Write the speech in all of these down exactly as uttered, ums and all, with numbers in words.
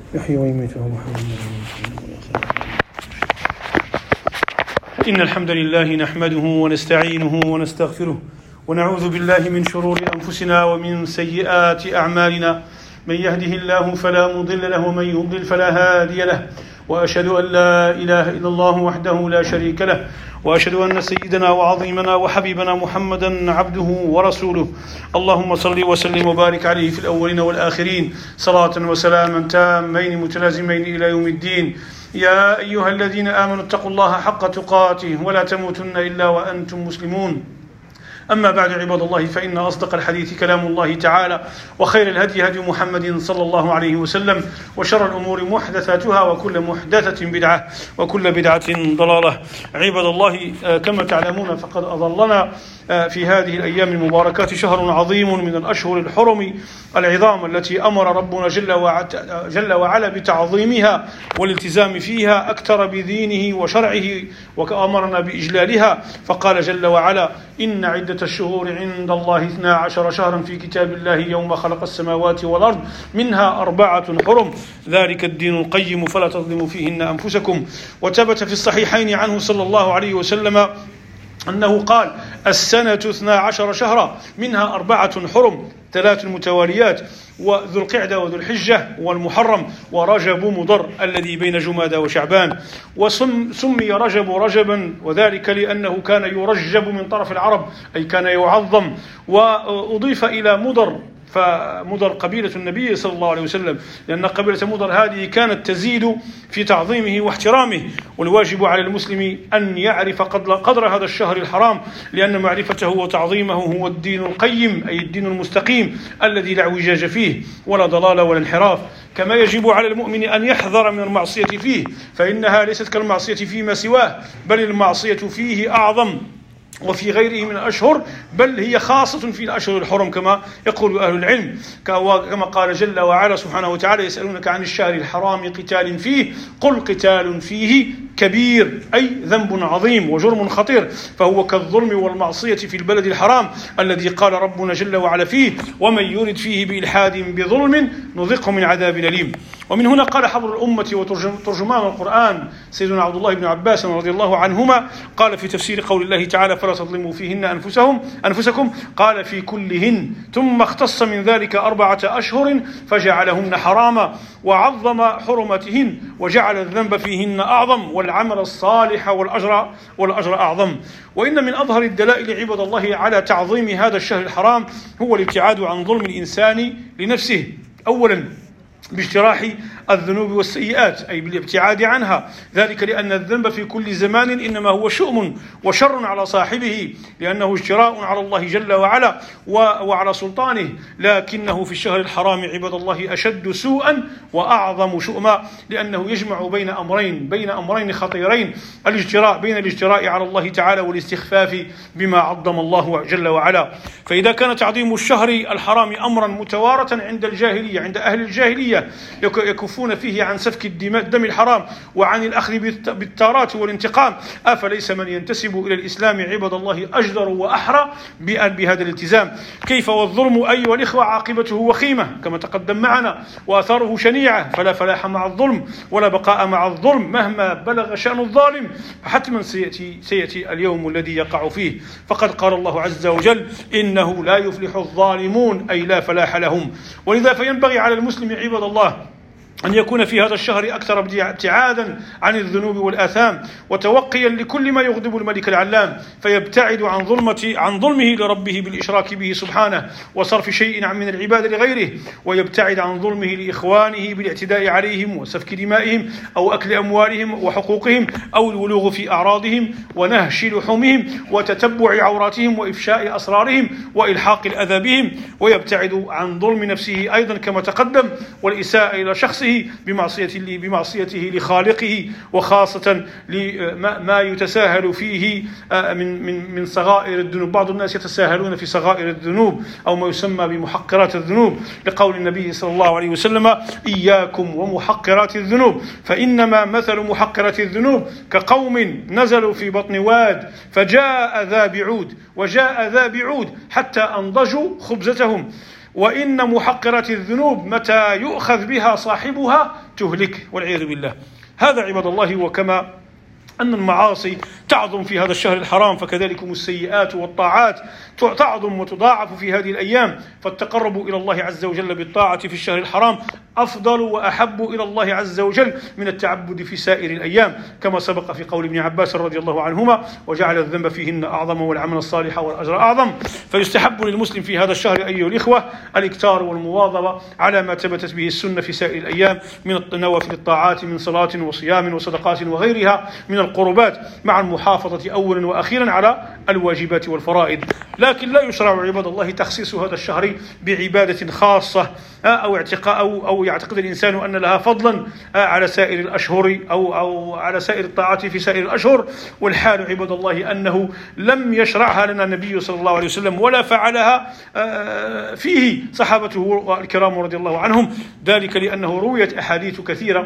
يحيي ويميت وهو حي. إن الحمد لله نحمده ونستعينه ونستغفره ونعوذ بالله من شرور أنفسنا ومن سيئات أعمالنا. من يهده الله فلا مضل له ومن يضلل فلا هادي له، وأشهد أن لا إله إلا الله وحده لا شريك له، وأشهد أن سيدنا وعظيمنا وحبيبنا محمدا عبده ورسوله. اللهم صل وسلم وبارك عليه في الأولين والآخرين صلاة وسلاما تامين متلازمين إلى يوم الدين. يا أيها الذين آمنوا اتقوا الله حق تقاته ولا تموتن إلا وأنتم مسلمون. أما بعد عباد الله، فإن أصدق الحديث كلام الله تعالى، وخير الهدي هدي محمد صلى الله عليه وسلم، وشر الأمور محدثاتها، وكل محدثة بدعة، وكل بدعة ضلالة. عباد الله، كما تعلمون فقد أظلنا في هذه الأيام المباركات شهر عظيم من الأشهر الحرم العظام التي أمر ربنا جل وعلا بتعظيمها والالتزام فيها أكثر بدينه وشرعه، وأمرنا بإجلالها. فقال جل وعلا: إن عدة الشهور عند الله اثنا عشر شهرا في كتاب الله يوم خلق السماوات والأرض منها أربعة حرم ذلك الدين القيم فلا تظلموا فيهن أنفسكم. وثبت في الصحيحين عنه صلى الله عليه وسلم أنه قال: السنة اثنا عشر شهرا منها أربعة حرم، ثلاث متواليات، وذو القعدة وذو الحجة والمحرم ورجب مضر الذي بين جمادى وشعبان. وسمي رجب رجبا وذلك لأنه كان يرجب من طرف العرب، أي كان يعظم. وأضيف إلى مضر، فمضر قبيلة النبي صلى الله عليه وسلم، لأن قبيلة مضر هذه كانت تزيد في تعظيمه واحترامه. والواجب على المسلم أن يعرف قدر هذا الشهر الحرام، لأن معرفته وتعظيمه هو الدين القيم، أي الدين المستقيم الذي لا اعوجاج فيه ولا ضلال ولا انحراف. كما يجب على المؤمن أن يحذر من المعصية فيه، فإنها ليست كالمعصية فيما سواه، بل المعصية فيه أعظم وفي غيره من الأشهر، بل هي خاصة في الأشهر الحرم كما يقول أهل العلم. كما قال جل وعلا سبحانه وتعالى: يسألونك عن الشهر الحرام قتال فيه قل قتال فيه كبير، أي ذنب عظيم وجرم خطير، فهو كالظلم والمعصية في البلد الحرام الذي قال ربنا جل وعلا فيه: ومن يرد فيه بإلحاد بظلم نذقه من عذاب أليم. ومن هنا قال حبر الأمة وترجمان القرآن سيدنا عبد الله بن عباس رضي الله عنهما، قال في تفسير قول الله تعالى: فلا تظلموا فيهن أنفسهم أنفسكم، قال: في كلهن، ثم اختص من ذلك أربعة أشهر فجعلهن حراما وعظم حرمتهن وجعل الذنب فيهن أعظم والعمل الصالح والأجر والأجر أعظم. وإن من أظهر الدلائل عباد الله على تعظيم هذا الشهر الحرام هو الابتعاد عن ظلم الإنسان لنفسه، أولا باجتراح الذنوب والسيئات، أي بالابتعاد عنها، ذلك لأن الذنب في كل زمان إنما هو شؤم وشر على صاحبه، لأنه اجتراء على الله جل وعلا وعلى سلطانه، لكنه في الشهر الحرام عباد الله أشد سوءا وأعظم شؤما، لأنه يجمع بين أمرين بين أمرين خطيرين: الاجتراء بين الاجتراء على الله تعالى والاستخفاف بما عظم الله جل وعلا. فإذا كان تعظيم الشهر الحرام أمرا متوارثا عند الجاهلية، عند أهل الجاهلية يكفون فيه عن سفك الدم الحرام وعن الأخذ بالتارات والانتقام، أفليس من ينتسب إلى الإسلام عباد الله أجدر وأحرى بهذا الالتزام؟ كيف والظلم أيها الإخوة عاقبته وخيمة كما تقدم معنا، وآثاره شنيعة، فلا فلاح مع الظلم ولا بقاء مع الظلم مهما بلغ شأن الظالم، فحتما سيأتي, سيأتي اليوم الذي يقع فيه. فقد قال الله عز وجل: إنه لا يفلح الظالمون، أي لا فلاح لهم. ولذا فينبغي على المسلم عباد الله أن يكون في هذا الشهر أكثر ابتعادا عن الذنوب والآثام، وتوقيا لكل ما يغضب الملك العلام، فيبتعد عن ظلمة عن ظلمه لربه بالإشراك به سبحانه وصرف شيء من العباد لغيره، ويبتعد عن ظلمه لإخوانه بالاعتداء عليهم وسفك دمائهم أو أكل أموالهم وحقوقهم أو الولوغ في أعراضهم ونهش لحومهم وتتبع عوراتهم وإفشاء أسرارهم وإلحاق الأذى بهم، ويبتعد عن ظلم نفسه أيضا كما تقدم، والإساءة إلى شخصه بمعصيته بمعصيته لخالقه، وخاصة لما يتساهل فيه من من من صغائر الذنوب. بعض الناس يتساهلون في صغائر الذنوب أو ما يسمى بمحقرات الذنوب، لقول النبي صلى الله عليه وسلم: إياكم ومحقرات الذنوب فإنما مثل محقرات الذنوب كقوم نزلوا في بطن واد فجاء ذا بعود وجاء ذا بعود حتى أنضجوا خبزتهم وإن محقرات الذنوب متى يؤخذ بها صاحبها تهلك والعياذ بالله. هذا عباد الله. وكما أن المعاصي تعظم في هذا الشهر الحرام فكذلك السيئات والطاعات تعظم وتضاعف في هذه الأيام، فالتقرب إلى الله عز وجل بالطاعة في الشهر الحرام أفضل وأحب إلى الله عز وجل من التعبد في سائر الأيام، كما سبق في قول ابن عباس رضي الله عنهما: وجعل الذنب فيهن أعظم والعمل الصالح والأجر أعظم. فيستحب للمسلم في هذا الشهر أيها الإخوة الإكثار والمواظبة على ما ثبتت به السنة في سائر الأيام من النوافل الطاعات من صلاة وصيام وصدقات وغيرها من القربات، مع المحافظة أولا وأخيرا على الواجبات والفرائض. لكن لا يشرع عباد الله تخصيص هذا الشهر بعبادة خاصة أو اعتقاء أو أو يعتقد الإنسان أن لها فضلا على سائر الأشهر أو أو على سائر الطاعات في سائر الأشهر، والحال عباد الله أنه لم يشرعها لنا النبي صلى الله عليه وسلم ولا فعلها فيه صحابته الكرام رضي الله عنهم، ذلك لأنه رويت أحاديث كثيرة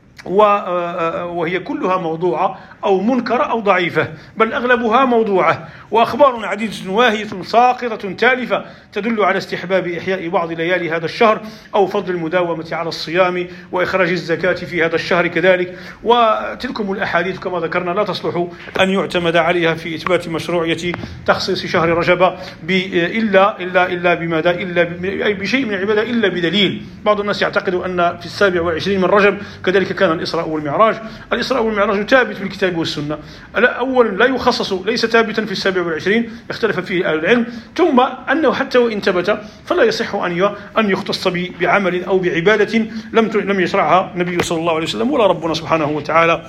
وهي كلها موضوعة أو منكرة أو ضعيفة، بل أغلبها موضوعة، وأخبار عديدة واهية ساقطة تالفة تدل على استحباب إحياء بعض ليالي هذا الشهر أو فضل المداومة على الصيام وإخراج الزكاة في هذا الشهر كذلك. وتلكم الأحاديث كما ذكرنا لا تصلح أن يعتمد عليها في إثبات مشروعية تخصيص شهر رجب إلا إلا إلا بماذا إلا بشيء من العبادة إلا بدليل. بعض الناس يعتقد أن في السابع والعشرين من رجب كذلك كان الإسراء والمعراج. الإسراء والمعراج ثابت في الكتاب والسنة. أولا لا يخصص، ليس ثابتا في السابع والعشرين، اختلف فيه أهل العلم، ثم أنه حتى وإن ثبت فلا يصح أن أن يختص بعمل أو بعبادة لم لم يشرعها النبي صلى الله عليه وسلم ولا ربنا سبحانه وتعالى.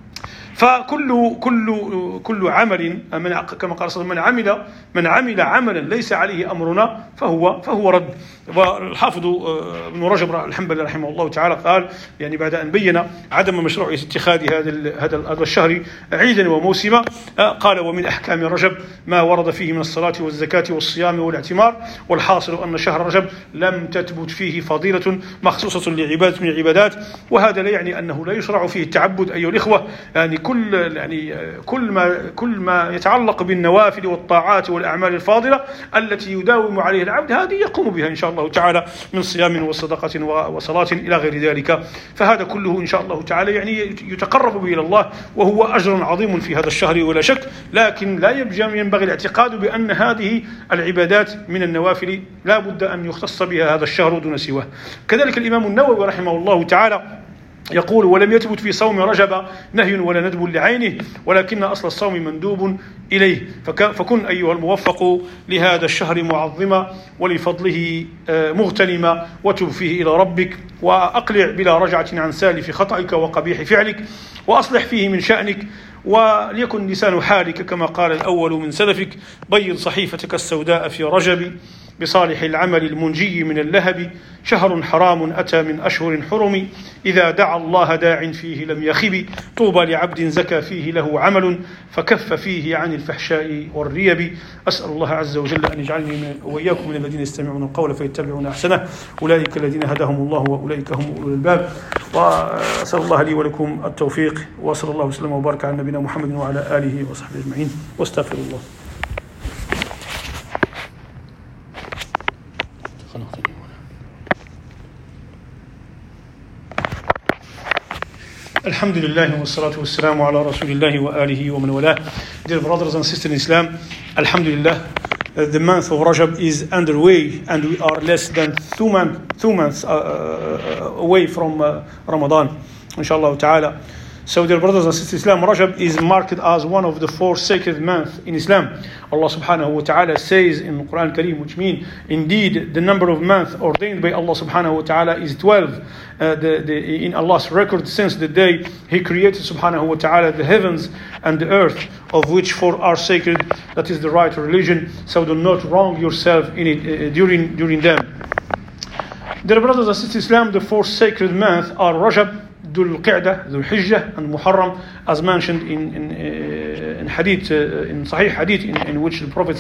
فكل كل كل عمل من كما قال صلى الله عليه وسلم: من عمل من عمل عملا ليس عليه امرنا فهو فهو رد. والحافظ ابن رجب الحنبلي رحمه الله تعالى قال يعني بعد ان بين عدم مشروعيه اتخاذ هذا هذا هذا الشهر عيدا وموسما، قال: ومن احكام رجب ما ورد فيه من الصلاه والزكاه والصيام والاعتمار، والحاصل ان شهر رجب لم تثبت فيه فضيله مخصوصه لعباده من العبادات، وهذا لا يعني انه لا يشرع فيه التعبد ايها الاخوه. يعني كل يعني كل ما كل ما يتعلق بالنوافل والطاعات والاعمال الفاضله التي يداوم عليها العبد هذه يقوم بها ان شاء الله تعالى من صيام وصدقه وصلاه الى غير ذلك، فهذا كله ان شاء الله تعالى يعني يتقرب به الى الله، وهو اجر عظيم في هذا الشهر ولا شك. لكن لا ينبغي الاعتقاد بان هذه العبادات من النوافل لا بد ان يختص بها هذا الشهر دون سواه. كذلك الامام النووي رحمه الله تعالى يقول: ولم يثبت في صوم رجب نهي ولا ندب لعينه، ولكن أصل الصوم مندوب إليه، فكن أيها الموفق لهذا الشهر معظما ولفضله مغتنما، وتب فيه إلى ربك، وأقلع بلا رجعة عن سالف خطأك وقبيح فعلك، وأصلح فيه من شأنك، وليكن لسان حالك كما قال الأول من سلفك: بيض صحيفتك السوداء في رجب بصالح العمل المنجي من اللهب، شهر حرام أتى من أشهر حرم، إذا دعا الله داع فيه لم يخب، طوبى لعبد زكى فيه له عمل، فكف فيه عن الفحشاء والريب. أسأل الله عز وجل أن يجعلني وإياكم من الذين يستمعون القول فيتبعون أحسنه، أولئك الذين هداهم الله وأولئك هم أولو الألباب. وأسأل الله لي ولكم التوفيق، وصلى الله وسلم وبارك على نبينا محمد وعلى آله وصحبه أجمعين، واستغفر الله. الحمد لله والصلاة والسلام على رسول الله وآله ومن والاه. Dear brothers and sisters in Islam, Alhamdulillah, the month of Rajab is underway and we are less than two, month, two months uh, away from uh, Ramadan, inshallah ta'ala. So dear brothers and sisters in Islam, Rajab is marked as one of the four sacred months in Islam. Allah subhanahu wa ta'ala says in the Quran Kareem, which means indeed the number of months ordained by Allah subhanahu wa ta'ala is twelve. Uh, the, the, in Allah's record since the day He created subhanahu wa ta'ala the heavens and the earth, of which four are sacred. That is the right religion. So do not wrong yourself in it uh, during during them. Dear brothers and sisters in Islam, the four sacred months are Rajab, Dhul Qa'dah, Dhul Hijjah, and Muharram, as mentioned in in, uh, in hadith, uh, in Sahih hadith, in, in which the Prophet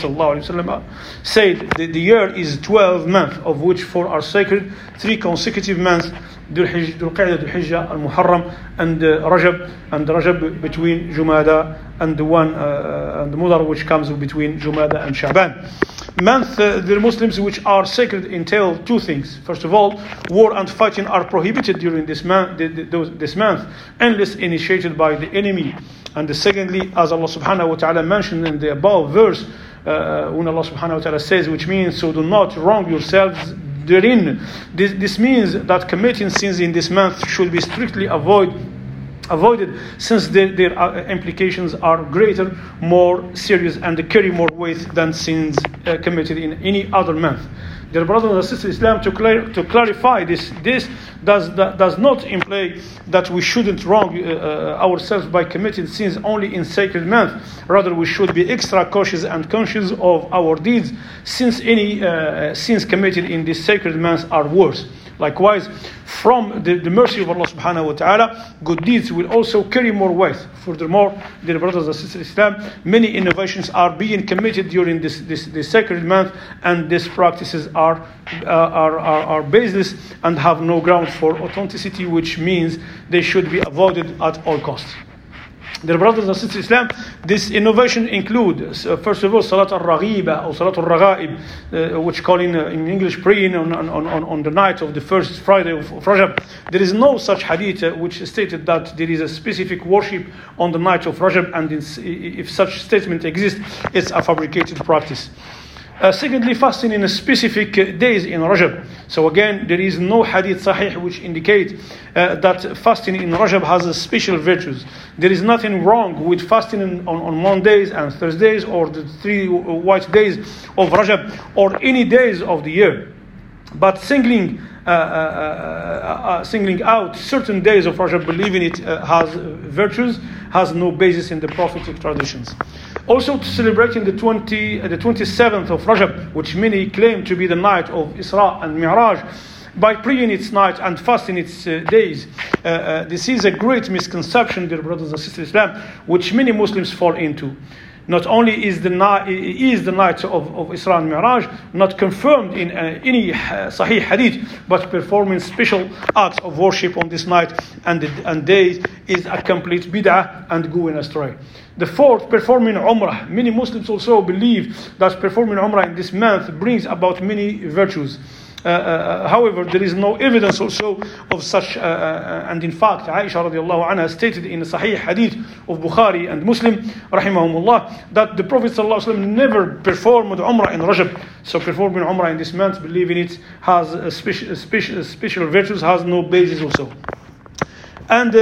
ﷺ said the, the year is twelve months, of which four are sacred, three consecutive months, Dhul Hijjah, Dhul Qa'dah, Dhul Hijjah, Al-Muharram, and uh, Rajab, and Rajab between Jumada and the one, uh, and the Mudar, which comes between Jumada and Sha'ban. Month, uh, the Muslims which are sacred entail two things. First of all, war and fighting are prohibited during this month, this month unless initiated by the enemy. And the secondly, as Allah subhanahu wa ta'ala mentioned in the above verse, uh, when Allah subhanahu wa ta'ala says, which means, so do not wrong yourselves therein. This, this means that committing sins in this month should be strictly avoided. avoided since their, their implications are greater, more serious, and carry more weight than sins uh, committed in any other month. Dear brothers and sisters, Islam to, clar- to clarify this, this does, that does not imply that we shouldn't wrong uh, ourselves by committing sins only in sacred month. Rather, we should be extra cautious and conscious of our deeds, since any uh, sins committed in this sacred month are worse. Likewise, from the, the mercy of Allah subhanahu wa ta'ala, good deeds will also carry more weight. Furthermore, dear brothers and sisters in Islam, many innovations are being committed during this, this, this sacred month, and these practices are, uh, are, are, are baseless and have no ground for authenticity, which means they should be avoided at all costs. Dear brothers and sisters in Islam, this innovation includes, uh, first of all, Salat al-Raghiba or Salat al-Raghaib, uh, which call in, uh, in English praying on, on, on, on the night of the first Friday of, of Rajab. There is no such hadith uh, which stated that there is a specific worship on the night of Rajab, and if such statement exists, it's a fabricated practice. Uh, secondly, fasting in a specific uh, days in Rajab. So again, there is no hadith sahih which indicate uh, that fasting in Rajab has a special virtues. There is nothing wrong with fasting in, on, on Mondays and Thursdays, or the three white days of Rajab, or any days of the year. But singling uh, uh, uh, uh, singling out certain days of Rajab, believing it uh, has virtues, has no basis in the prophetic traditions. Also, to celebrating the twenty, uh, the twenty-seventh of Rajab, which many claim to be the night of Isra and Mi'raj, by praying its night and fasting its uh, days. Uh, uh, this is a great misconception, dear brothers and sisters in Islam, which many Muslims fall into. Not only is the night, is the night of, of Isra and Mi'raj not confirmed in uh, any Sahih Hadith, but performing special acts of worship on this night and, and days is a complete bid'ah and going astray. The fourth, performing Umrah. Many Muslims also believe that performing Umrah in this month brings about many virtues. Uh, uh, however, there is no evidence also of such, uh, uh, and in fact, Aisha radiallahu anha stated in a Sahih Hadith of Bukhari and Muslim, rahimahumullah, that the Prophet sallallahu alaihi wasallam never performed Umrah in Rajab. So performing Umrah in this month, believing it has a special, special, special virtues, has no basis also. And uh,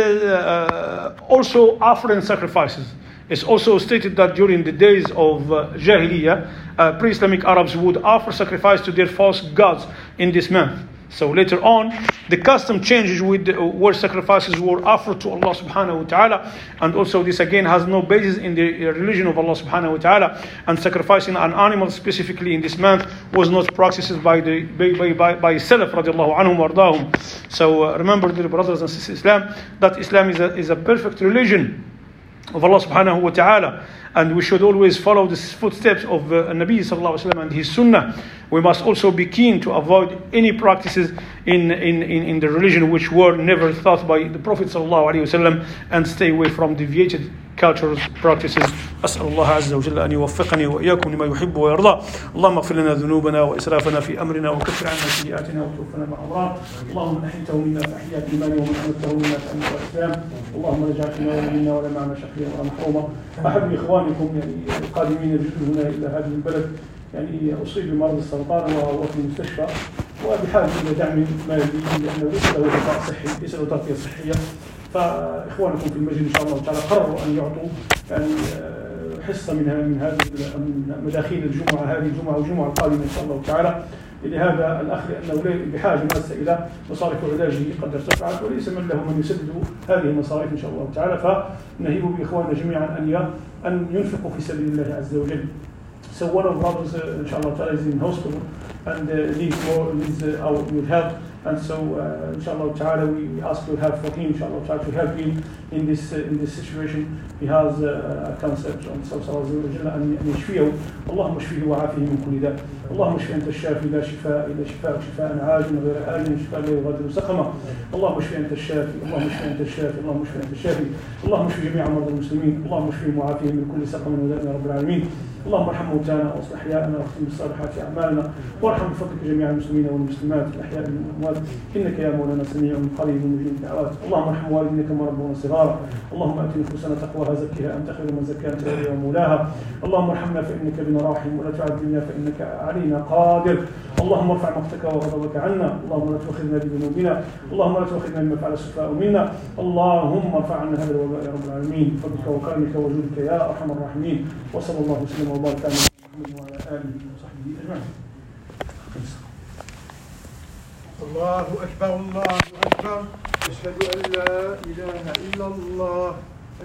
uh, also offering sacrifices. It's also stated that during the days of uh, Jahiliyyah, uh, pre-Islamic Arabs would offer sacrifice to their false gods in this month. So later on, the custom changes with the, where sacrifices were offered to Allah subhanahu wa ta'ala. And also this again has no basis in the religion of Allah subhanahu wa ta'ala. And sacrificing an animal specifically in this month was not practiced by the by, by, by Salaf radiallahu anhum wardahum. So uh, remember, dear brothers and sisters in Islam, that Islam is a, is a perfect religion of Allah subhanahu wa ta'ala, and we should always follow the footsteps of uh, Nabi sallallahu alaihi wasallam and his sunnah. We must also be keen to avoid any practices in, in, in, in the religion which were never thought by the Prophet sallallahu alaihi wasallam, and stay away from deviated cultures, practices. أسأل الله عز وجل أن يوفقني وإياكم لما يحب ويرضى. اللهم اغفر لنا ذنوبنا وإسرافنا في أمرنا وكفر عنا سيئاتنا وتوفنا مع الأبرار. اللهم من أحيته منا فأحيا الإيمان ومن أمته منا فأمت الإسلام. اللهم لا تجعل فينا ولا منا ولا معنا شقيا ولا محروما. أحب إخوانكم يعني القادمين يجدون هنا إلى هذه البلد يعني أصيب بمرض السرطان وهو في المستشفى وبحاجة إلى دعم مالي لأنه ليس له غطاء صحي، ليس له تغطية صحية. فإخوانكم في المسجد إن شاء الله تعالى قرروا أن يعطوا يعني حصة من من هذه من مداخيل الجمعة، هذه الجمعة والجمعة القادمة إن شاء الله تعالى، لهذا الأخ لأنه بحاجة ماسة إلى مصاريف علاجه قد ارتفعت وليس من له من يسدد هذه المصاريف إن شاء الله تعالى. فنهيب بإخواننا جميعا أن أن ينفقوا في سبيل الله عز وجل. So one of brothers, uh, inshallah, is in hospital and uh, needs more, needs uh, our your help. And so, uh, inshallah ta'ala, we, we ask your help for him, inshallah ta'ala, to help him in this uh, in this situation. He has uh, a concept on so أن يشفيه اللهم اشفيه وعافيه من كل داء. اللهم اشف أنت الشافي لا شفاء إلا شفاء شفاء عاجلا غير آجل شفاء لا يغادر سقما. اللهم اشف أنت الشافي اللهم اشف أنت الشافي اللهم اشف أنت الشافي. اللهم اشف جميع مرضى المسلمين اللهم اشفهم وعافيهم من كل سقم وداء يا رب العالمين. اللهم ارحم موتانا واصلح احياءنا واختم بالصالحات اعمالنا وارحم بفضلك جميع المسلمين والمسلمات الاحياء من الاموات انك يا مولانا سميع قريب مجيب الدعوات. اللهم ارحم والدينا كما ربونا صغارا. اللهم ات نفوسنا تقواها زكها انت خير من زكاها انت وليها ومولاها. اللهم ارحمنا فانك بنا راحم ولا تعذبنا فانك علينا قادر. اللهم ارفع مقتك وغضبك عنا. اللهم لا تؤاخذنا بذنوبنا. اللهم لا تؤاخذنا بما فعل السفهاء منا. اللهم ارفع عنا هذا الوباء يا رب العالمين بفضلك وكرمك وجودك يا ارحم الراحمين. وصلى الله وسلم وبارك على محمد وعلى اله وصحبه اجمعين. الله اكبر الله اكبر. اشهد ان لا اله الا الله.